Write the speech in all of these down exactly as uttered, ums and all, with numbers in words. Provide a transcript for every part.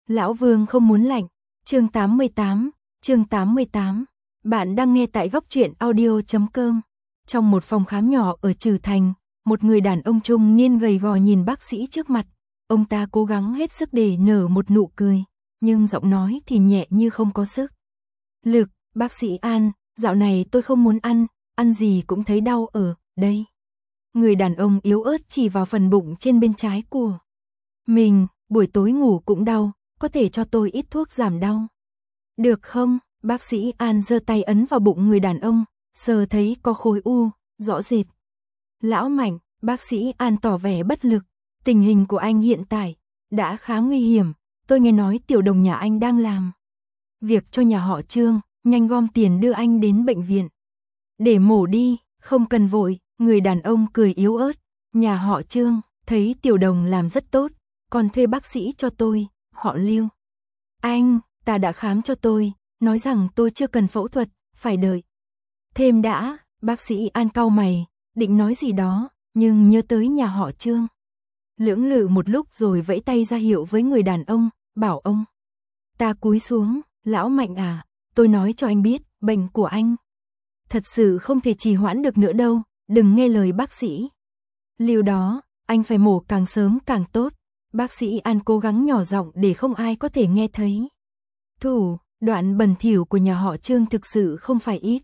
Lão Vương không muốn lạnh. Chương tám mươi tám, chương tám mươi tám. Bạn đang nghe tại góc truyện audio chấm com. Trong một phòng khám nhỏ ở Trừ Thành, một người đàn ông trung niên gầy gò nhìn bác sĩ trước mặt. Ông ta cố gắng hết sức để nở một nụ cười, nhưng giọng nói thì nhẹ như không có sức. Lực, bác sĩ An, dạo này tôi không muốn ăn, ăn gì cũng thấy đau ở đây. Người đàn ông yếu ớt chỉ vào phần bụng trên bên trái của mình, buổi tối ngủ cũng đau, có thể cho tôi ít thuốc giảm đau. Được không? Bác sĩ An giơ tay ấn vào bụng người đàn ông, sờ thấy có khối u, rõ rệt. Lão Mạnh, bác sĩ An tỏ vẻ bất lực, tình hình của anh hiện tại đã khá nguy hiểm, tôi nghe nói Tiểu Đồng nhà anh đang làm việc cho nhà họ Trương, nhanh gom tiền đưa anh đến bệnh viện. Để mổ đi, không cần vội, người đàn ông cười yếu ớt, nhà họ Trương, thấy Tiểu Đồng làm rất tốt, còn thuê bác sĩ cho tôi, họ Lưu. Anh, ta đã khám cho tôi, nói rằng tôi chưa cần phẫu thuật, phải đợi thêm đã. Bác sĩ An cau mày, định nói gì đó, nhưng nhớ tới nhà họ Trương. Lưỡng lự một lúc rồi vẫy tay ra hiệu với người đàn ông, bảo ông ta cúi xuống. Lão Mạnh à, tôi nói cho anh biết, bệnh của anh thật sự không thể trì hoãn được nữa đâu, đừng nghe lời bác sĩ Lưu đó, anh phải mổ càng sớm càng tốt. Bác sĩ An cố gắng nhỏ giọng để không ai có thể nghe thấy. Thủ đoạn bẩn thỉu của nhà họ Trương thực sự không phải ít.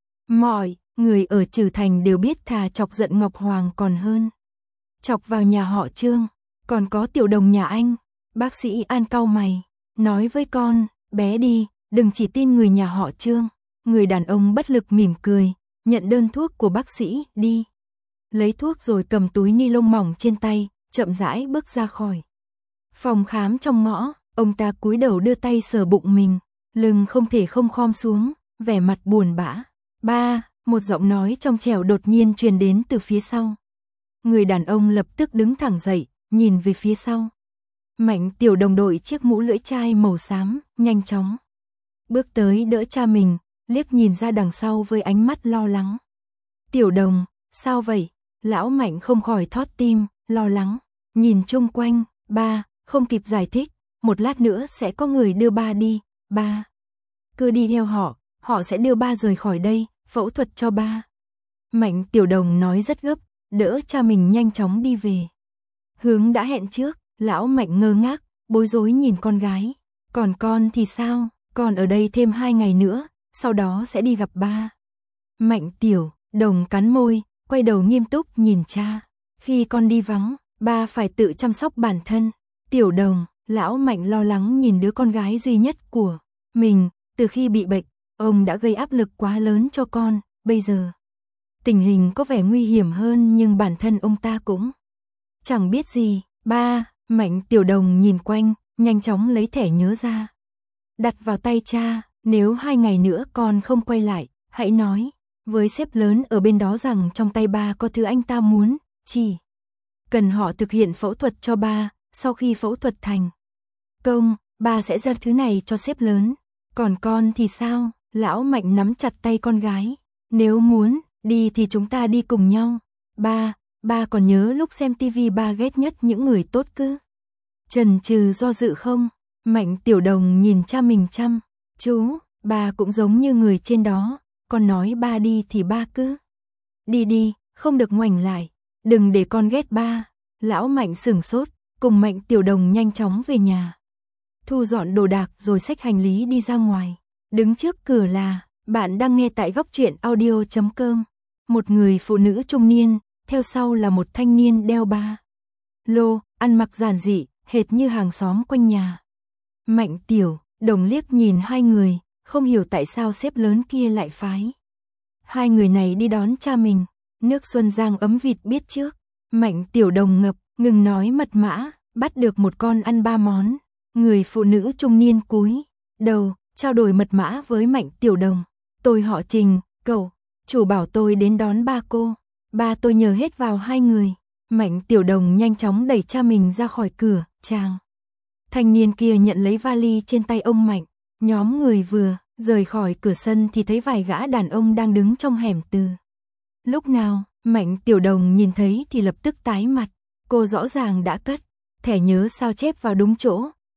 Mọi người ở Trừ Thành đều biết thà chọc giận Ngọc Hoàng còn hơn chọc vào nhà họ Trương. Còn có Tiểu Đồng nhà anh. Bác sĩ An cau mày, nói với con bé đi, đừng chỉ tin người nhà họ Trương. Người đàn ông bất lực mỉm cười, nhận đơn thuốc của bác sĩ, đi. Lấy thuốc rồi cầm túi ni lông mỏng trên tay, chậm rãi bước ra khỏi phòng khám trong ngõ. Ông ta cúi đầu đưa tay sờ bụng mình, lưng không thể không khom xuống, vẻ mặt buồn bã. Ba, một giọng nói trong trẻo đột nhiên truyền đến từ phía sau. Người đàn ông lập tức đứng thẳng dậy, nhìn về phía sau. Mạnh Tiểu Đồng đội chiếc mũ lưỡi chai màu xám, nhanh chóng bước tới đỡ cha mình, liếc nhìn ra đằng sau với ánh mắt lo lắng. Tiểu Đồng, sao vậy? Lão Mạnh không khỏi thót tim, lo lắng, nhìn chung quanh. Ba, không kịp giải thích, một lát nữa sẽ có người đưa ba đi. Ba, cứ đi theo họ, họ sẽ đưa ba rời khỏi đây, phẫu thuật cho ba. Mạnh Tiểu Đồng nói rất gấp, đỡ cha mình nhanh chóng đi về hướng đã hẹn trước. Lão Mạnh ngơ ngác, bối rối nhìn con gái. Còn con thì sao? Con ở đây thêm hai ngày nữa, sau đó sẽ đi gặp ba. Mạnh Tiểu Đồng cắn môi, quay đầu nghiêm túc nhìn cha. Khi con đi vắng, ba phải tự chăm sóc bản thân. Tiểu Đồng, Lão Mạnh lo lắng nhìn đứa con gái duy nhất của mình. Từ khi bị bệnh, ông đã gây áp lực quá lớn cho con. Bây giờ, tình hình có vẻ nguy hiểm hơn nhưng bản thân ông ta cũng chẳng biết gì. Ba, Mạnh Tiểu Đồng nhìn quanh, nhanh chóng lấy thẻ nhớ ra. Đặt vào tay cha, nếu hai ngày nữa con không quay lại, hãy nói với sếp lớn ở bên đó rằng trong tay ba có thứ anh ta muốn, chỉ cần họ thực hiện phẫu thuật cho ba, sau khi phẫu thuật thành công, ba sẽ giao thứ này cho sếp lớn. Còn con thì sao? Lão Mạnh nắm chặt tay con gái. Nếu muốn đi thì chúng ta đi cùng nhau. Ba, ba còn nhớ lúc xem tivi ba ghét nhất những người tốt cứ chần chừ do dự không? Mạnh Tiểu Đồng nhìn cha mình chăm chú, ba cũng giống như người trên đó, con nói ba đi thì ba cứ đi đi, không được ngoảnh lại, đừng để con ghét ba. Lão Mạnh sửng sốt, cùng Mạnh Tiểu Đồng nhanh chóng về nhà, thu dọn đồ đạc rồi xách hành lý đi ra ngoài. Đứng trước cửa là, bạn đang nghe tại góc truyện audio chấm com. Một người phụ nữ trung niên, theo sau là một thanh niên đeo ba lô, ăn mặc giản dị, hệt như hàng xóm quanh nhà. Mạnh Tiểu Đồng liếc nhìn hai người, không hiểu tại sao sếp lớn kia lại phái hai người này đi đón cha mình. Nước Xuân Giang ấm vịt biết trước. Mạnh Tiểu Đồng ngập ngừng nói mật mã, bắt được một con ăn ba món. Người phụ nữ trung niên cúi đầu, trao đổi mật mã với Mạnh Tiểu Đồng. Tôi họ Trình, cậu chủ bảo tôi đến đón ba cô. Ba tôi nhờ hết vào hai người. Mạnh Tiểu Đồng nhanh chóng đẩy cha mình ra khỏi cửa. Chàng thanh niên kia nhận lấy vali trên tay ông Mạnh. Nhóm người vừa rời khỏi cửa sân thì thấy vài gã đàn ông đang đứng trong hẻm từ lúc nào. Mạnh Tiểu Đồng nhìn thấy thì lập tức tái mặt. Cô rõ ràng đã cất thẻ nhớ sao chép vào đúng chỗ,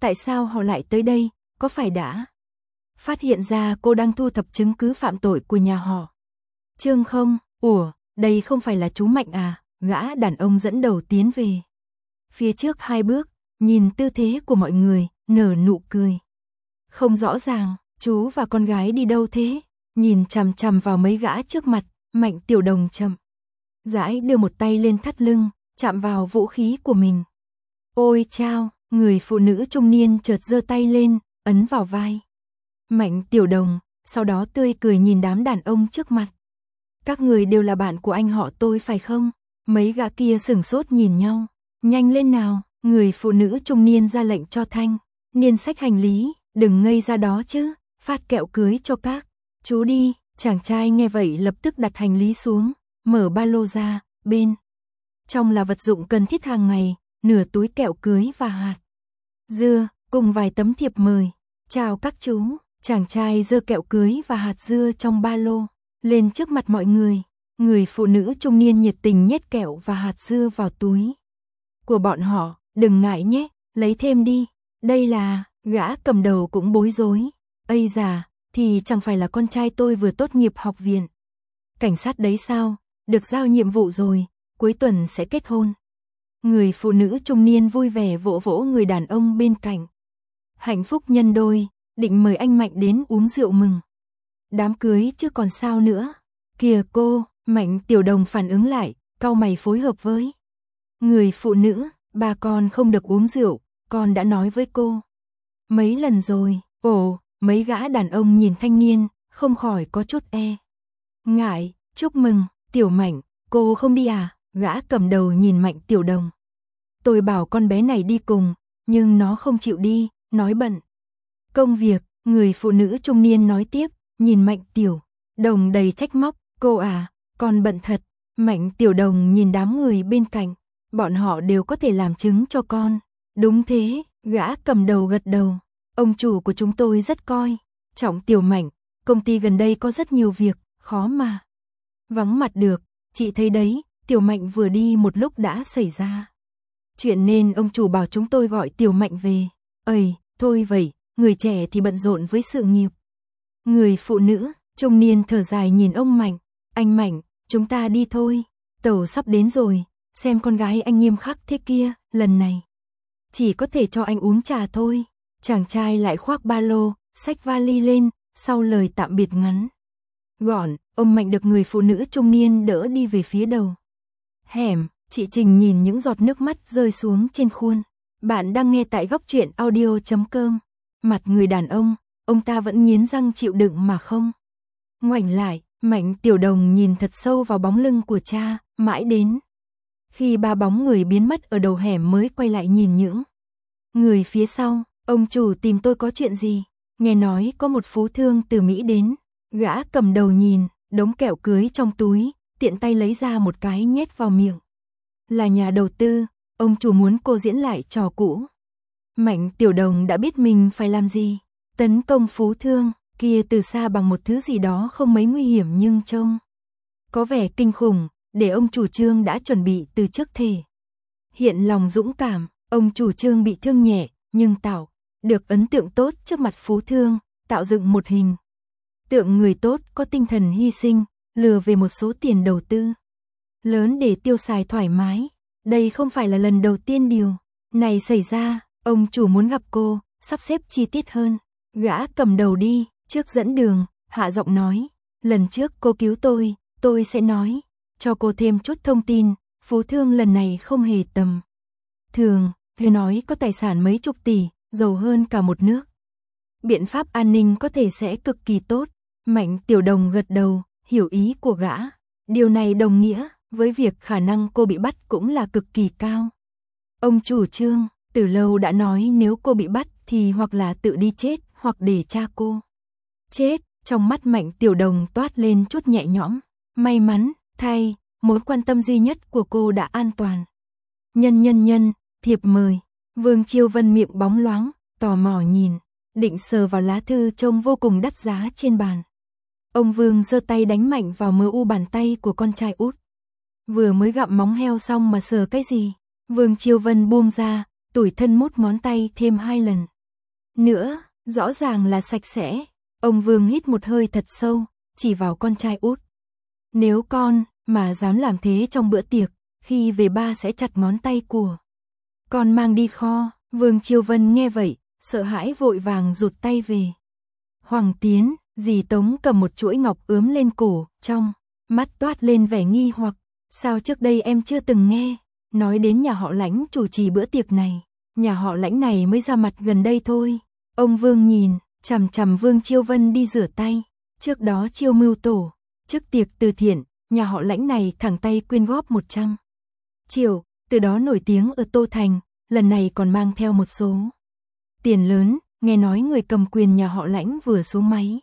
Tại sao họ lại tới đây, có phải đã phát hiện ra cô đang thu thập chứng cứ phạm tội của nhà họ Trương không? Ủa, đây không phải là chú Mạnh à? Gã đàn ông dẫn đầu tiến về phía trước hai bước, nhìn tư thế của mọi người, nở nụ cười. Không rõ ràng, chú và con gái đi đâu thế? Nhìn chằm chằm vào mấy gã trước mặt, Mạnh Tiểu Đồng chậm rãi đưa một tay lên thắt lưng, chạm vào vũ khí của mình. Ôi chao, người phụ nữ trung niên chợt giơ tay lên, ấn vào vai Mạnh Tiểu Đồng, sau đó tươi cười nhìn đám đàn ông trước mặt. Các người đều là bạn của anh họ tôi phải không? Mấy gã kia sửng sốt nhìn nhau. Nhanh lên nào, người phụ nữ trung niên ra lệnh cho Thanh niên xách hành lý, đừng ngây ra đó chứ, phát kẹo cưới cho các chú đi. Chàng trai nghe vậy lập tức đặt hành lý xuống, mở ba lô ra, bên trong là vật dụng cần thiết hàng ngày, nửa túi kẹo cưới và hạt dưa, cùng vài tấm thiệp mời. Chào các chú, chàng trai giơ kẹo cưới và hạt dưa trong ba lô lên trước mặt mọi người. Người phụ nữ trung niên nhiệt tình nhét kẹo và hạt dưa vào túi của bọn họ, đừng ngại nhé, lấy thêm đi. Đây là, gã cầm đầu cũng bối rối. Ây già, thì chẳng phải là con trai tôi vừa tốt nghiệp học viện cảnh sát đấy sao, được giao nhiệm vụ rồi, cuối tuần sẽ kết hôn. Người phụ nữ trung niên vui vẻ vỗ vỗ người đàn ông bên cạnh. Hạnh phúc nhân đôi, định mời anh Mạnh đến uống rượu mừng đám cưới chứ còn sao nữa. Kìa cô, Mạnh Tiểu Đồng phản ứng lại, cau mày phối hợp với người phụ nữ, bà con không được uống rượu, con đã nói với cô mấy lần rồi. Ồ, mấy gã đàn ông nhìn thanh niên, không khỏi có chút e ngại. Chúc mừng, Tiểu Mạnh, cô không đi à? Gã cầm đầu nhìn Mạnh Tiểu Đồng. Tôi bảo con bé này đi cùng, nhưng nó không chịu đi, nói bận công việc. Người phụ nữ trung niên nói tiếp, nhìn Mạnh Tiểu Đồng đầy trách móc. Cô à, con bận thật. Mạnh Tiểu Đồng nhìn đám người bên cạnh, bọn họ đều có thể làm chứng cho con. Đúng thế, gã cầm đầu gật đầu. Ông chủ của chúng tôi rất coi trọng Tiểu Mạnh, công ty gần đây có rất nhiều việc, khó mà vắng mặt được. Chị thấy đấy, Tiểu Mạnh vừa đi một lúc đã xảy ra chuyện nên ông chủ bảo chúng tôi gọi Tiểu Mạnh về. Ây, thôi vậy, người trẻ thì bận rộn với sự nghiệp. Người phụ nữ trung niên thở dài nhìn ông Mạnh. Anh Mạnh, chúng ta đi thôi, tàu sắp đến rồi. Xem con gái anh nghiêm khắc thế kia, lần này chỉ có thể cho anh uống trà thôi. Chàng trai lại khoác ba lô, xách vali lên, sau lời tạm biệt ngắn gọn, ông Mạnh được người phụ nữ trung niên đỡ đi về phía đầu hẻm. Chị Trình nhìn những giọt nước mắt rơi xuống trên khuôn. Bạn đang nghe tại góc truyện audio chấm com. Mặt người đàn ông, ông ta vẫn nghiến răng chịu đựng mà không ngoảnh lại. Mạnh Tiểu Đồng nhìn thật sâu vào bóng lưng của cha, mãi đến khi ba bóng người biến mất ở đầu hẻm mới quay lại nhìn những người phía sau. Ông chủ tìm tôi có chuyện gì? Nghe nói có một phú thương từ Mỹ đến. Gã cầm đầu nhìn đống kẹo cưới trong túi, tiện tay lấy ra một cái nhét vào miệng. Là nhà đầu tư, ông chủ muốn cô diễn lại trò cũ. Mạnh Tiểu Đồng đã biết mình phải làm gì, tấn công phú thương kia từ xa bằng một thứ gì đó không mấy nguy hiểm nhưng trông có vẻ kinh khủng, để ông chủ Trương đã chuẩn bị từ trước thể hiện lòng dũng cảm. Ông chủ Trương bị thương nhẹ, nhưng tạo được ấn tượng tốt trước mặt phú thương, tạo dựng một hình tượng người tốt có tinh thần hy sinh, lừa về một số tiền đầu tư lớn để tiêu xài thoải mái. Đây không phải là lần đầu tiên điều này xảy ra. Ông chủ muốn gặp cô, sắp xếp chi tiết hơn. Gã cầm đầu đi trước dẫn đường, hạ giọng nói, lần trước cô cứu tôi, tôi sẽ nói cho cô thêm chút thông tin. Phú thương lần này không hề tầm thường, thưa nói có tài sản mấy chục tỷ, giàu hơn cả một nước. Biện pháp an ninh có thể sẽ cực kỳ tốt. Mạnh Tiểu Đồng gật đầu, hiểu ý của gã. Điều này đồng nghĩa với việc khả năng cô bị bắt cũng là cực kỳ cao. Ông chủ Trương từ lâu đã nói nếu cô bị bắt thì hoặc là tự đi chết hoặc để cha cô chết. Trong mắt Mạnh Tiểu Đồng toát lên chút nhẹ nhõm. May mắn thay, mối quan tâm duy nhất của cô đã an toàn. Nhân nhân nhân, thiệp mời. Vương Chiêu Vân miệng bóng loáng, tò mò nhìn, định sờ vào lá thư trông vô cùng đắt giá trên bàn. Ông Vương giơ tay đánh mạnh vào mờ u bàn tay của con trai út. Vừa mới gặm móng heo xong mà sờ cái gì? Vương Chiêu Vân buông ra, tủi thân mút ngón tay thêm hai lần. nữa, rõ ràng là sạch sẽ. Ông Vương hít một hơi thật sâu, chỉ vào con trai út. Nếu con mà dám làm thế trong bữa tiệc, khi về ba sẽ chặt ngón tay của con mang đi kho. Vương Chiêu Vân nghe vậy, sợ hãi vội vàng rụt tay về. Hoàng Tiến, dì Tống cầm một chuỗi ngọc ướm lên cổ, trong mắt toát lên vẻ nghi hoặc. Sao trước đây em chưa từng nghe nói đến nhà họ Lãnh chủ trì bữa tiệc này? Nhà họ Lãnh này mới ra mặt gần đây thôi. Ông Vương nhìn chằm chằm Vương Chiêu Vân đi rửa tay. Trước đó Chiêu Mưu tổ trước tiệc từ thiện, nhà họ Lãnh này thẳng tay quyên góp một trăm triệu, từ đó nổi tiếng ở Tô Thành, lần này còn mang theo một số tiền lớn. Nghe nói người cầm quyền nhà họ Lãnh vừa xuống máy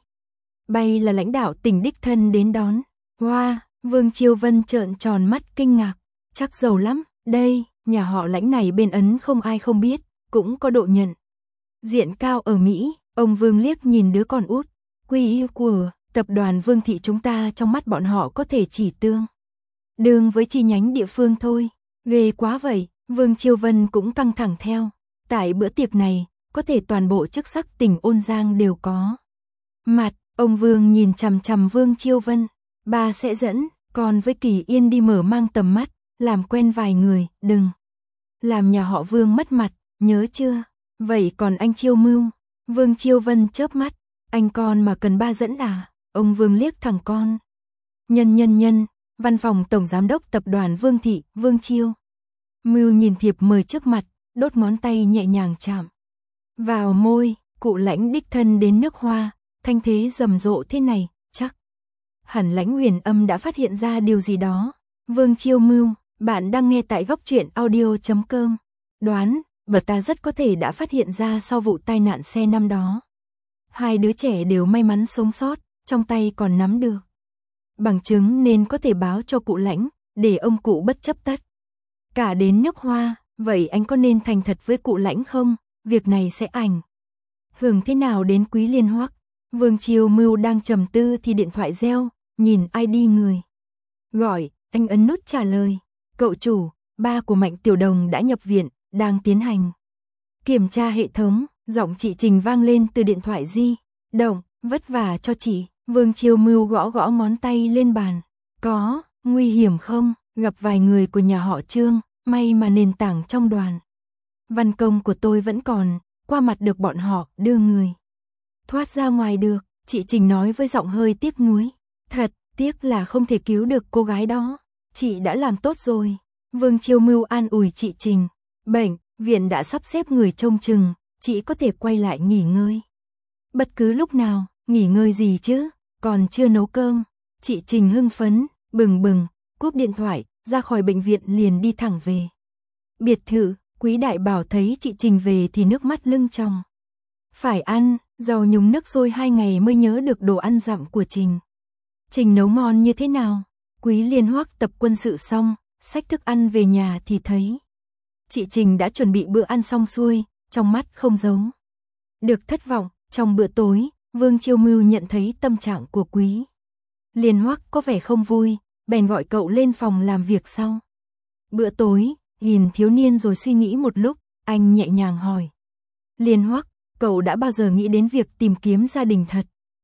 bay là lãnh đạo tỉnh đích thân đến đón. Wow, Vương Chiêu Vân trợn tròn mắt kinh ngạc. Chắc giàu lắm, đây, nhà họ Lãnh này bên Ấn không ai không biết, cũng có độ nhận diện cao ở Mỹ. Ông Vương liếc nhìn đứa con út. Quy y của tập đoàn Vương thị chúng ta trong mắt bọn họ có thể chỉ tương đương với chi nhánh địa phương thôi. Ghê quá vậy. Vương Chiêu Vân cũng căng thẳng theo. Tại bữa tiệc này, có thể toàn bộ chức sắc tỉnh Ôn Giang đều có mặt. Ông Vương nhìn chằm chằm Vương Chiêu Vân. Ba sẽ dẫn con với Kỳ Yên đi mở mang tầm mắt, làm quen vài người, đừng làm nhà họ Vương mất mặt, nhớ chưa? Vậy còn anh Chiêu Mưu? Vương Chiêu Vân chớp mắt. Anh con mà cần ba dẫn à? Ông Vương liếc thẳng con. Nhân nhân nhân, văn phòng tổng giám đốc tập đoàn Vương thị, Vương Chiêu Mưu nhìn thiệp mời trước mặt, đốt ngón tay nhẹ nhàng chạm vào môi. Cụ Lãnh đích thân đến nước Hoa, thanh thế rầm rộ thế này, chắc hẳn Lãnh Huyền Âm đã phát hiện ra điều gì đó. Vương Chiêu Mưu, bạn đang nghe tại góc truyện audio chấm com. Đoán, bà ta rất có thể đã phát hiện ra sau vụ tai nạn xe năm đó. Hai đứa trẻ đều may mắn sống sót, trong tay còn nắm được bằng chứng nên có thể báo cho cụ Lãnh, để ông cụ bất chấp tất cả đến nước Hoa. Vậy anh có nên thành thật với cụ Lãnh không? Việc này sẽ ảnh hưởng thế nào đến Quý Liên Hoắc? Vương Chiêu Mưu đang trầm tư thì điện thoại reo, nhìn ai đi người gọi, anh ấn nút trả lời. Cậu chủ, ba của Mạnh Tiểu Đồng đã nhập viện, đang tiến hành kiểm tra hệ thống. Giọng chị Trình vang lên từ điện thoại di động. Vất vả cho chị. Vương Chiêu Mưu gõ gõ ngón tay lên bàn. Có nguy hiểm không? Gặp vài người của nhà họ Trương, may mà nền tảng trong đoàn văn công của tôi vẫn còn, qua mặt được bọn họ, đưa người thoát ra ngoài được. Chị Trình nói với giọng hơi tiếc nuối. Thật tiếc là không thể cứu được cô gái đó. Chị đã làm tốt rồi. Vương Chiêu Mưu an ủi chị Trình. Bệnh viện đã sắp xếp người trông chừng, chị có thể quay lại nghỉ ngơi bất cứ lúc nào. Nghỉ ngơi gì chứ, còn chưa nấu cơm. Chị Trình hưng phấn, bừng bừng, cúp điện thoại, ra khỏi bệnh viện liền đi thẳng về biệt thự. Quý Đại Bảo thấy chị Trình về thì nước mắt lưng tròng. Phải ăn, rau nhúng nước sôi hai ngày mới nhớ được đồ ăn dặm của Trình. Trình nấu ngon như thế nào? Quý Liên Hoắc tập quân sự xong, xách thức ăn về nhà thì thấy chị Trình đã chuẩn bị bữa ăn xong xuôi, trong mắt không giấu được thất vọng. Trong bữa tối, Vương Chiêu Mưu nhận thấy tâm trạng của Quý Liên Hoắc có vẻ không vui, bèn gọi cậu lên phòng làm việc sau bữa tối. Nhìn thiếu niên rồi suy nghĩ một lúc, anh nhẹ nhàng hỏi. Liên Hoắc, cậu đã bao giờ nghĩ đến việc tìm kiếm gia đình thật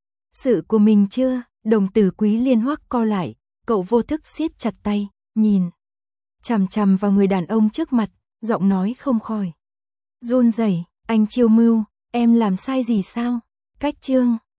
sự của mình chưa? Đồng tử Quý Liên Hoắc co lại, cậu vô thức siết chặt tay, nhìn chằm chằm vào người đàn ông trước mặt, giọng nói không khỏi run rẩy. Anh Chiêu Mưu, em làm sai gì sao? Cách Trương